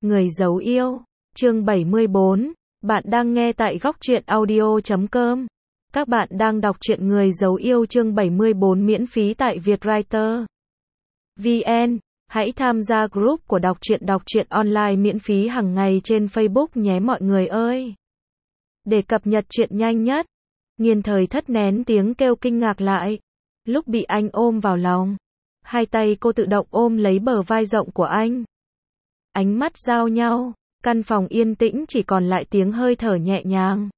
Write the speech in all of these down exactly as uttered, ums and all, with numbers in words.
Người giấu yêu, chương bảy mươi bốn, bạn đang nghe tại góc truyện audio chấm com. Các bạn đang đọc truyện Người giấu yêu chương bảy mươi bốn miễn phí tại Vietwriter chấm vn. Hãy tham gia group của đọc truyện đọc truyện online miễn phí hàng ngày trên Facebook nhé mọi người ơi. Để cập nhật truyện nhanh nhất, Nghiên Thời Thất nén tiếng kêu kinh ngạc lại. Lúc bị anh ôm vào lòng, hai tay cô tự động ôm lấy bờ vai rộng của anh. Ánh mắt giao nhau, căn phòng yên tĩnh chỉ còn lại tiếng hơi thở nhẹ nhàng.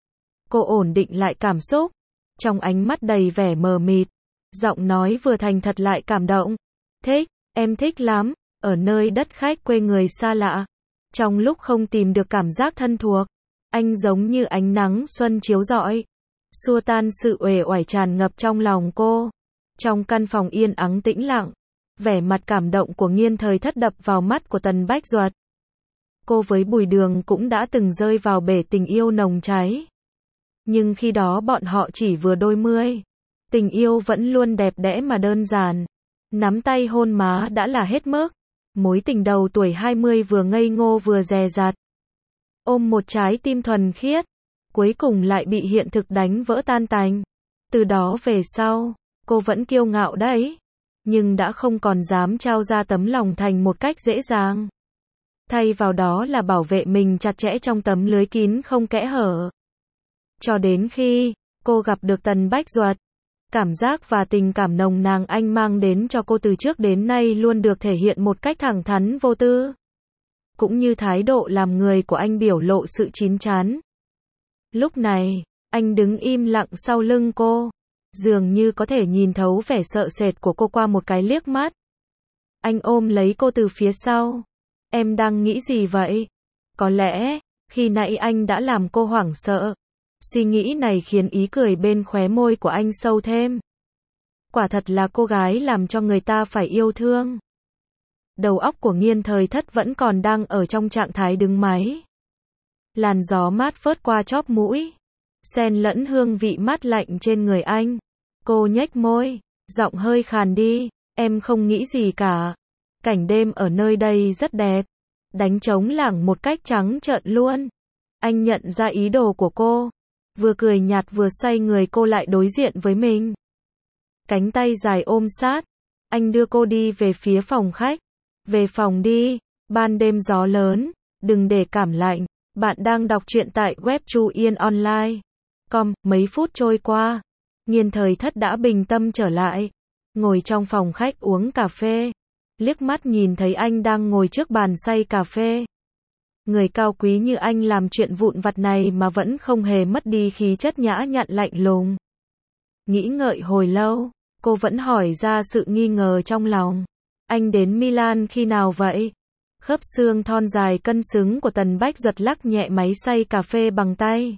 Cô ổn định lại cảm xúc, trong ánh mắt đầy vẻ mờ mịt, giọng nói vừa thành thật lại cảm động. Thích, em thích lắm, ở nơi đất khách quê người xa lạ. Trong lúc không tìm được cảm giác thân thuộc, anh giống như ánh nắng xuân chiếu rọi, xua tan sự uể oải tràn ngập trong lòng cô. Trong căn phòng yên ắng tĩnh lặng, vẻ mặt cảm động của Nghiên Thời Thất đập vào mắt của Tần Bách Duật. Cô với Bùi Đường cũng đã từng rơi vào bể tình yêu nồng cháy. Nhưng khi đó bọn họ chỉ vừa đôi mươi. Tình yêu vẫn luôn đẹp đẽ mà đơn giản. Nắm tay hôn má đã là hết mức. Mối tình đầu tuổi hai mươi vừa ngây ngô vừa dè dặt. Ôm một trái tim thuần khiết, cuối cùng lại bị hiện thực đánh vỡ tan tành. Từ đó về sau, cô vẫn kiêu ngạo đấy, nhưng đã không còn dám trao ra tấm lòng thành một cách dễ dàng. Thay vào đó là bảo vệ mình chặt chẽ trong tấm lưới kín không kẽ hở. Cho đến khi cô gặp được Tần Bách Duật, cảm giác và tình cảm nồng nàn anh mang đến cho cô từ trước đến nay luôn được thể hiện một cách thẳng thắn vô tư. Cũng như thái độ làm người của anh biểu lộ sự chín chắn. Lúc này, anh đứng im lặng sau lưng cô, dường như có thể nhìn thấu vẻ sợ sệt của cô qua một cái liếc mắt. Anh ôm lấy cô từ phía sau. Em đang nghĩ gì vậy? Có lẽ, khi nãy anh đã làm cô hoảng sợ. Suy nghĩ này khiến ý cười bên khóe môi của anh sâu thêm. Quả thật là cô gái làm cho người ta phải yêu thương. Đầu óc của Nghiên Thời Thất vẫn còn đang ở trong trạng thái đứng máy. Làn gió mát phớt qua chóp mũi, xen lẫn hương vị mát lạnh trên người anh. Cô nhếch môi, giọng hơi khàn đi. Em không nghĩ gì cả. Cảnh đêm ở nơi đây rất đẹp. Đánh trống lảng một cách trắng trợn luôn. Anh nhận ra ý đồ của cô, vừa cười nhạt vừa xoay người cô lại đối diện với mình. Cánh tay dài ôm sát, anh đưa cô đi về phía phòng khách. Về phòng đi, ban đêm gió lớn, đừng để cảm lạnh. Bạn đang đọc truyện tại web chu yên online chấm com. Mấy phút trôi qua, Nghiên Thời Thất đã bình tâm trở lại, ngồi trong phòng khách uống cà phê. Liếc mắt nhìn thấy anh đang ngồi trước bàn xay cà phê. Người cao quý như anh làm chuyện vụn vặt này mà vẫn không hề mất đi khí chất nhã nhặn lạnh lùng. Nghĩ ngợi hồi lâu, cô vẫn hỏi ra sự nghi ngờ trong lòng. Anh đến Milan khi nào vậy? Khớp xương thon dài cân xứng của Tần Bách Duật lắc nhẹ máy xay cà phê bằng tay.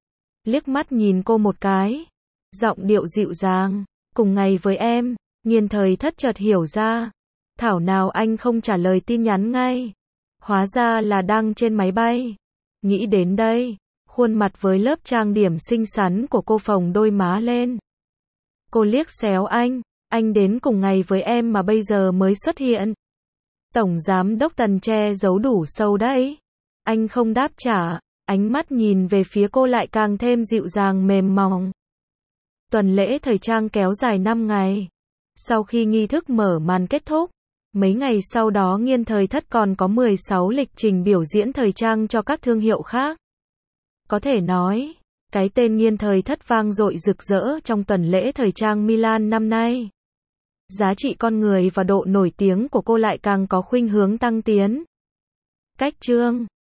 Liếc mắt nhìn cô một cái, giọng điệu dịu dàng. Cùng ngày với em. Nghiên Thời Thất chợt hiểu ra. Thảo nào anh không trả lời tin nhắn ngay. Hóa ra là đang trên máy bay. Nghĩ đến đây, khuôn mặt với lớp trang điểm xinh xắn của cô phồng đôi má lên. Cô liếc xéo anh. Anh đến cùng ngày với em mà bây giờ mới xuất hiện. Tổng giám đốc Tần che giấu đủ sâu đấy. Anh không đáp trả, ánh mắt nhìn về phía cô lại càng thêm dịu dàng mềm mỏng. Tuần lễ thời trang kéo dài năm ngày. Sau khi nghi thức mở màn kết thúc, mấy ngày sau đó Nghiên Thời Thất còn có mười sáu lịch trình biểu diễn thời trang cho các thương hiệu khác. Có thể nói, cái tên Nghiên Thời Thất vang dội rực rỡ trong tuần lễ thời trang Milan năm nay. Giá trị con người và độ nổi tiếng của cô lại càng có khuynh hướng tăng tiến. Cách chương